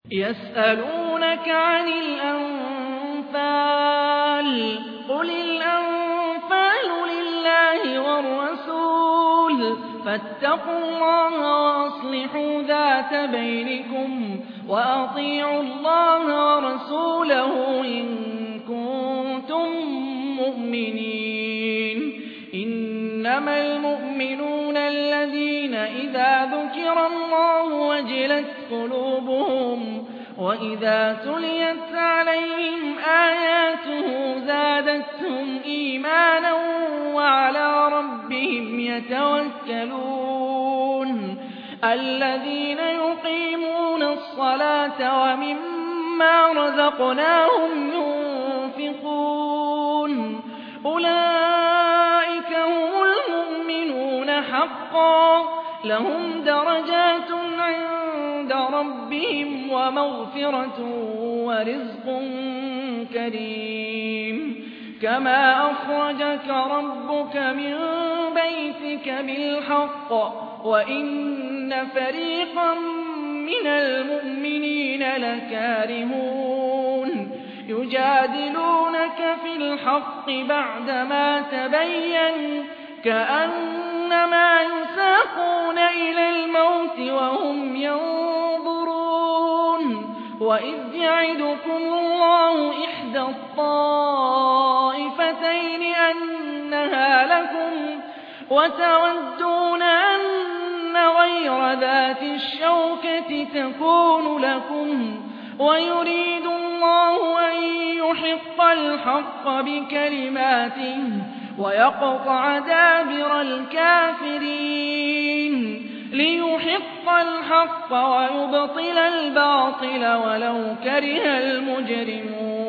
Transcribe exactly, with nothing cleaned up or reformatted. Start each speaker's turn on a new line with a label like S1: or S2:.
S1: يسألونك عن الأنفال قل الأنفال لله والرسول فاتقوا الله وأصلحوا ذات بينكم وأطيعوا الله ورسوله إن كنتم مؤمنين. إنما المؤمنون الذين إذا ذكر الله وجلت قلوبهم وإذا تليت عليهم آياته زادتهم إيمانا وعلى ربهم يتوكلون. الذين يقيمون الصلاة ومما رزقناهم ينفقون أولئك هم المؤمنون حقا لهم درجات عند ربهم ومغفرة ورزق كريم. كما أخرجك ربك من بيتك بالحق وإن فريقا من المؤمنين لكارهون يجادلونك في الحق بعدما تبين كأنما يساقون إلى الموت وهم ينظرون. وإذ يعدكم الله إحدى الطائفتين أنها لكم وتودون أن غير ذات الشوكة تكون لكم ويريد الله أن يحق الحق بكلماته ويقطع دابر الكافرين ليحق الحق ويبطل الباطل ولو كره المجرمون.